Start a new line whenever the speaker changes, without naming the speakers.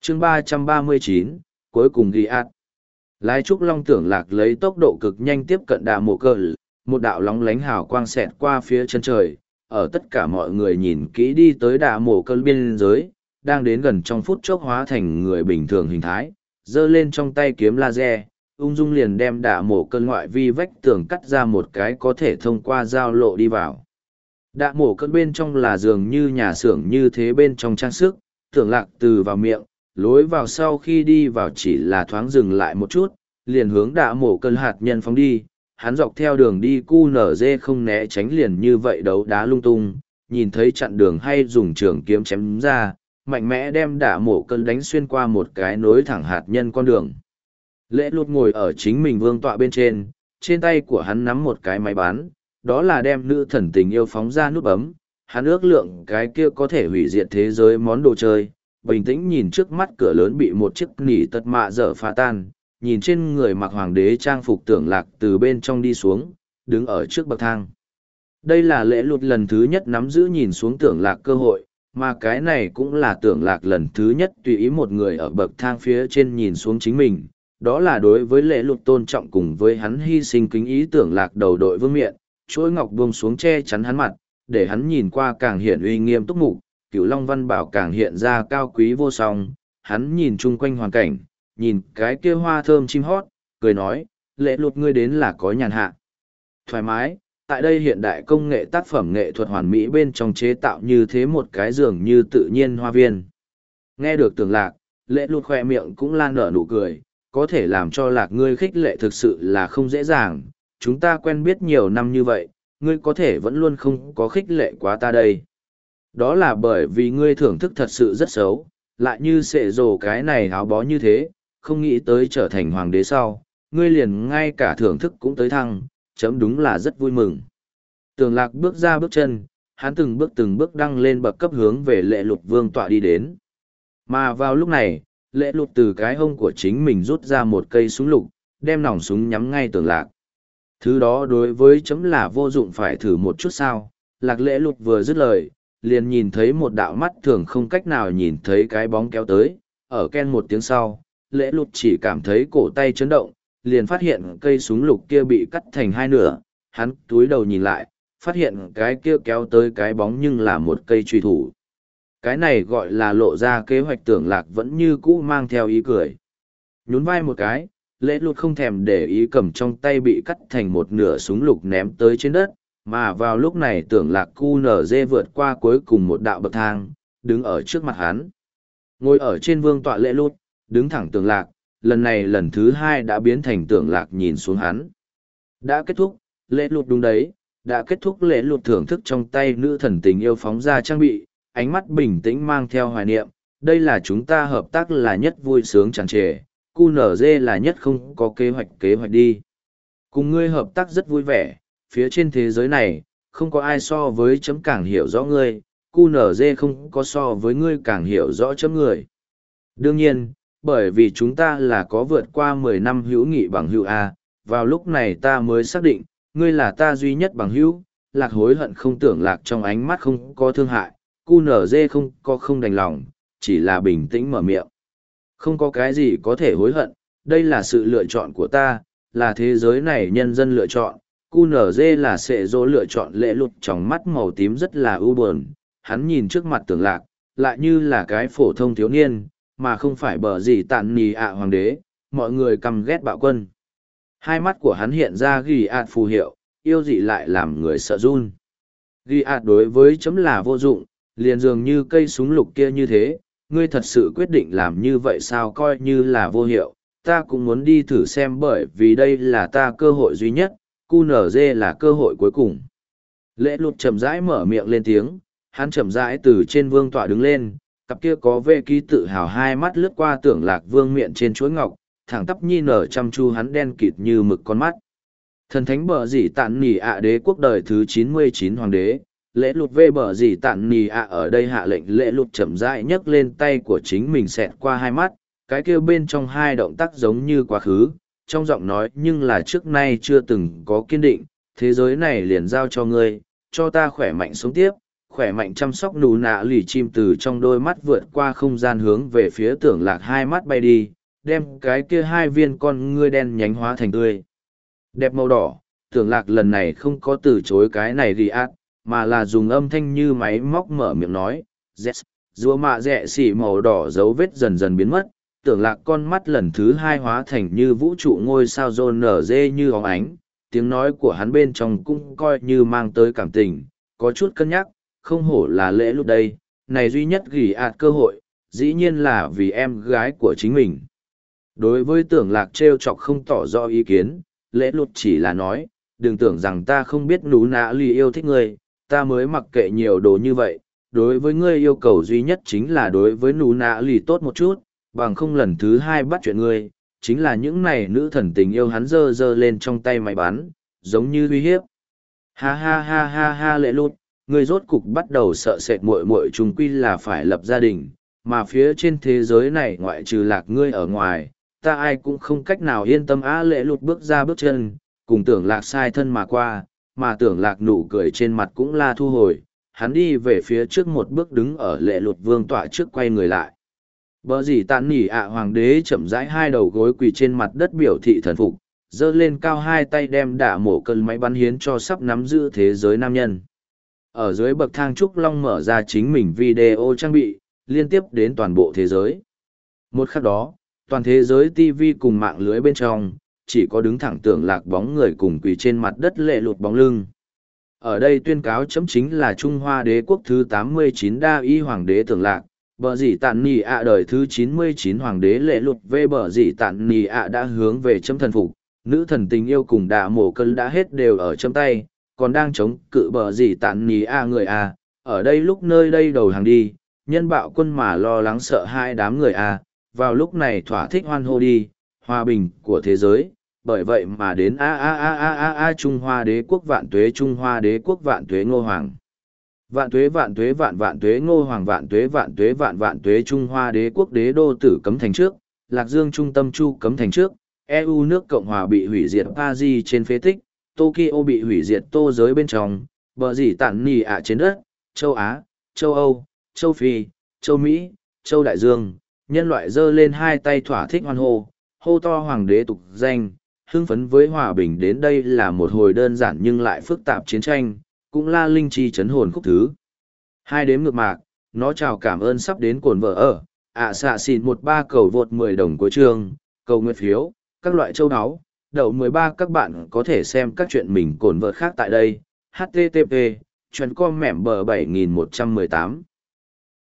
chương 339, cuối cùng ghi ạt. Lái trúc long tưởng lạc lấy tốc độ cực nhanh tiếp cận đà mộ cờ, một đạo lóng lánh hào quang xẹt qua phía chân trời, ở tất cả mọi người nhìn kỹ đi tới đà mộ cờ biên giới, đang đến gần trong phút chốc hóa thành người bình thường hình thái, giơ lên trong tay kiếm laser, ung dung liền đem đà mộ cờ ngoại vi vách tường cắt ra một cái có thể thông qua giao lộ đi vào. Đà mộ cờ bên trong là dường như nhà xưởng như thế bên trong trang sức, tưởng lạc từ vào miệng, lối vào sau khi đi vào chỉ là thoáng dừng lại một chút, liền hướng đạ mổ cơn hạt nhân phóng đi, hắn dọc theo đường đi QNZ không né tránh liền như vậy đấu đá lung tung, nhìn thấy chặn đường hay dùng trường kiếm chém ra, mạnh mẽ đem đạ mổ cơn đánh xuyên qua một cái nối thẳng hạt nhân con đường. Lễ lụt ngồi ở chính mình vương tọa bên trên tay của hắn nắm một cái máy bán, đó là đem nữ thần tình yêu phóng ra nút bấm, hắn ước lượng cái kia có thể hủy diệt thế giới món đồ chơi, bình tĩnh nhìn trước mắt cửa lớn bị một chiếc nỉ tật mạ dở phá tan, nhìn trên người mặc hoàng đế trang phục tưởng lạc từ bên trong đi xuống, đứng ở trước bậc thang. Đây là lễ lụt lần thứ nhất nắm giữ nhìn xuống tưởng lạc cơ hội, mà cái này cũng là tưởng lạc lần thứ nhất tùy ý một người ở bậc thang phía trên nhìn xuống chính mình. Đó là đối với lễ lụt tôn trọng cùng với hắn hy sinh kính ý tưởng lạc đầu đội vương miện, chuỗi ngọc buông xuống che chắn hắn mặt, để hắn nhìn qua càng hiện uy nghiêm túc mục, Cửu Long Văn Bảo càng hiện ra cao quý vô song, hắn nhìn chung quanh hoàn cảnh, nhìn cái kia hoa thơm chim hót, cười nói, lễ lụt ngươi đến là có nhàn hạ. Thoải mái, tại đây hiện đại công nghệ tác phẩm nghệ thuật hoàn mỹ bên trong chế tạo như thế một cái giường như tự nhiên hoa viên. Nghe được tưởng lạc, lễ lụt khoe miệng cũng lan nở nụ cười, có thể làm cho lạc ngươi khích lệ thực sự là không dễ dàng, chúng ta quen biết nhiều năm như vậy, ngươi có thể vẫn luôn không có khích lệ quá ta đây. Đó là bởi vì ngươi thưởng thức thật sự rất xấu, lại như sệ rồ cái này áo bó như thế, không nghĩ tới trở thành hoàng đế sau, ngươi liền ngay cả thưởng thức cũng tới thăng, chấm đúng là rất vui mừng. Tưởng lạc bước ra bước chân, hắn từng bước đăng lên bậc cấp hướng về lệ lụt vương tọa đi đến. Mà vào lúc này, lệ lụt từ cái hông của chính mình rút ra một cây súng lục, đem nòng súng nhắm ngay tưởng lạc. Thứ đó đối với chấm là vô dụng phải thử một chút sao, lạc lễ lụt vừa dứt lời, liền nhìn thấy một đạo mắt thường không cách nào nhìn thấy cái bóng kéo tới, ở ken một tiếng sau, lễ lụt chỉ cảm thấy cổ tay chấn động, liền phát hiện cây súng lục kia bị cắt thành hai nửa, hắn túi đầu nhìn lại, phát hiện cái kia kéo tới cái bóng nhưng là một cây truy thủ. Cái này gọi là lộ ra kế hoạch tưởng lạc vẫn như cũ mang theo ý cười. Nhún vai một cái, lễ lụt không thèm để ý cầm trong tay bị cắt thành một nửa súng lục ném tới trên đất, mà vào lúc này tưởng lạc QNZ vượt qua cuối cùng một đạo bậc thang, đứng ở trước mặt hắn. Ngồi ở trên vương tọa lễ lụt, đứng thẳng tưởng lạc, lần này lần thứ hai đã biến thành tưởng lạc nhìn xuống hắn. Đã kết thúc, lễ lụt đúng đấy, đã kết thúc lễ lụt thưởng thức trong tay nữ thần tình yêu phóng ra trang bị, ánh mắt bình tĩnh mang theo hoài niệm, đây là chúng ta hợp tác là nhất vui sướng tràn trề, QNZ là nhất không có kế hoạch đi. Cùng ngươi hợp tác rất vui vẻ, phía trên thế giới này, không có ai so với chấm càng hiểu rõ ngươi, QNZ không có so với ngươi càng hiểu rõ chấm người. Đương nhiên, bởi vì chúng ta là có vượt qua 10 năm hữu nghị bằng hữu A, vào lúc này ta mới xác định, ngươi là ta duy nhất bằng hữu, lạc hối hận không tưởng lạc trong ánh mắt không có thương hại, QNZ không có không đành lòng, chỉ là bình tĩnh mở miệng. Không có cái gì có thể hối hận, đây là sự lựa chọn của ta, là thế giới này nhân dân lựa chọn. QNZ là sệ dỗ lựa chọn lễ lụt trong mắt màu tím rất là ưu buồn, hắn nhìn trước mặt tưởng lạc, lại như là cái phổ thông thiếu niên, mà không phải bờ gì tạn nì ạ hoàng đế, mọi người căm ghét bạo quân. Hai mắt của hắn hiện ra ghi ạt phù hiệu, yêu dị lại làm người sợ run. Ghi ạt đối với chấm là vô dụng, liền dường như cây súng lục kia như thế, ngươi thật sự quyết định làm như vậy sao coi như là vô hiệu, ta cũng muốn đi thử xem bởi vì đây là ta cơ hội duy nhất, QNZ là cơ hội cuối cùng. Lễ lụt chậm rãi mở miệng lên tiếng, hắn chậm rãi từ trên vương tọa đứng lên, cặp kia có vê ký tự hào hai mắt lướt qua tưởng lạc vương miệng trên chuỗi ngọc, thẳng tắp nhi nở chăm chu hắn đen kịt như mực con mắt. Thần thánh bờ dì tạn nỉ ạ đế quốc đời thứ 99 hoàng đế, lễ lụt vê bờ dì tạn nỉ ạ ở đây hạ lệnh lễ lụt chậm rãi nhấc lên tay của chính mình xẹt qua hai mắt, cái kia bên trong hai động tác giống như quá khứ, trong giọng nói nhưng là trước nay chưa từng có kiên định, thế giới này liền giao cho ngươi, cho ta khỏe mạnh sống tiếp, khỏe mạnh chăm sóc nụ nạ lì chim từ trong đôi mắt vượt qua không gian hướng về phía tưởng lạc hai mắt bay đi, đem cái kia hai viên con ngươi đen nhánh hóa thành tươi. Đẹp màu đỏ, tưởng lạc lần này không có từ chối cái này ghi át, mà là dùng âm thanh như máy móc mở miệng nói, yes, rùa mạ rẽ xỉ màu đỏ dấu vết dần dần biến mất, tưởng lạc con mắt lần thứ hai hóa thành như vũ trụ ngôi sao rôn nở dê như óng ánh, tiếng nói của hắn bên trong cũng coi như mang tới cảm tình, có chút cân nhắc, không hổ là lễ lúc đây, này duy nhất ghi ạt cơ hội, dĩ nhiên là vì em gái của chính mình. Đối với tưởng lạc trêu chọc không tỏ rõ ý kiến, lễ lụt chỉ là nói, đừng tưởng rằng ta không biết nú nạ lì yêu thích ngươi, ta mới mặc kệ nhiều đồ như vậy, đối với ngươi yêu cầu duy nhất chính là đối với nú nạ lì tốt một chút, bằng không lần thứ hai bắt chuyện ngươi, chính là những này nữ thần tình yêu hắn dơ dơ lên trong tay máy bắn, giống như uy hiếp. Ha ha ha ha ha lễ lụt, ngươi rốt cục bắt đầu sợ sệt muội muội chung quy là phải lập gia đình, mà phía trên thế giới này ngoại trừ lạc ngươi ở ngoài, ta ai cũng không cách nào yên tâm á lễ lụt bước ra bước chân, cùng tưởng lạc sai thân mà qua, mà tưởng lạc nụ cười trên mặt cũng la thu hồi, hắn đi về phía trước một bước đứng ở lễ lụt vương tọa trước quay người lại. Bở gì tàn nỉ ạ hoàng đế chậm rãi hai đầu gối quỳ trên mặt đất biểu thị thần phục, giơ lên cao hai tay đem đả mổ cơn máy bắn hiến cho sắp nắm giữ thế giới nam nhân. Ở dưới bậc thang trúc long mở ra chính mình video trang bị, liên tiếp đến toàn bộ thế giới. Một khắc đó, toàn thế giới TV cùng mạng lưới bên trong, chỉ có đứng thẳng tưởng lạc bóng người cùng quỳ trên mặt đất lệ lụt bóng lưng. Ở đây tuyên cáo chấm chính là Trung Hoa đế quốc thứ 89 đa y hoàng đế tưởng lạc, bờ dĩ tạn nì ạ đời thứ 99 hoàng đế lệ lụt về bờ dĩ tạn nì ạ đã hướng về chấm thần phục, nữ thần tình yêu cùng đạ mổ cân đã hết đều ở chấm tay, còn đang chống cự bờ dĩ tạn nì ạ người a ở đây lúc nơi đây đầu hàng đi, nhân bạo quân mà lo lắng sợ hai đám người a vào lúc này thỏa thích hoan hô đi, hòa bình của thế giới, bởi vậy mà đến a Trung Hoa đế quốc vạn tuế Trung Hoa đế quốc vạn tuế Ngô Hoàng. Vạn tuế vạn tuế vạn vạn tuế Ngô Hoàng vạn tuế vạn vạn tuế Trung Hoa đế quốc đế đô tử cấm thành trước, Lạc Dương trung tâm chu cấm thành trước, EU nước Cộng hòa bị hủy diệt Paris trên phế tích, Tokyo bị hủy diệt tô giới bên trong, bờ dĩ tản nì ạ trên đất, châu Á, châu Âu, châu Phi, châu Mỹ, châu Đại Dương, nhân loại giơ lên hai tay thỏa thích hoan hô, hô to hoàng đế tục danh, hưng phấn với hòa bình đến đây là một hồi đơn giản nhưng lại phức tạp chiến tranh, cũng la linh chi chấn hồn khúc thứ. Hai đếm ngược mạc, nó chào cảm ơn sắp đến cồn vợ ở, xạ xịn 13 cầu vượt 10 đồng của trường, cầu nguyện phiếu, các loại châu áo, đậu 13 các bạn có thể xem các chuyện mình cồn vợ khác tại đây, http, chuyện com mẻm bờ 7118.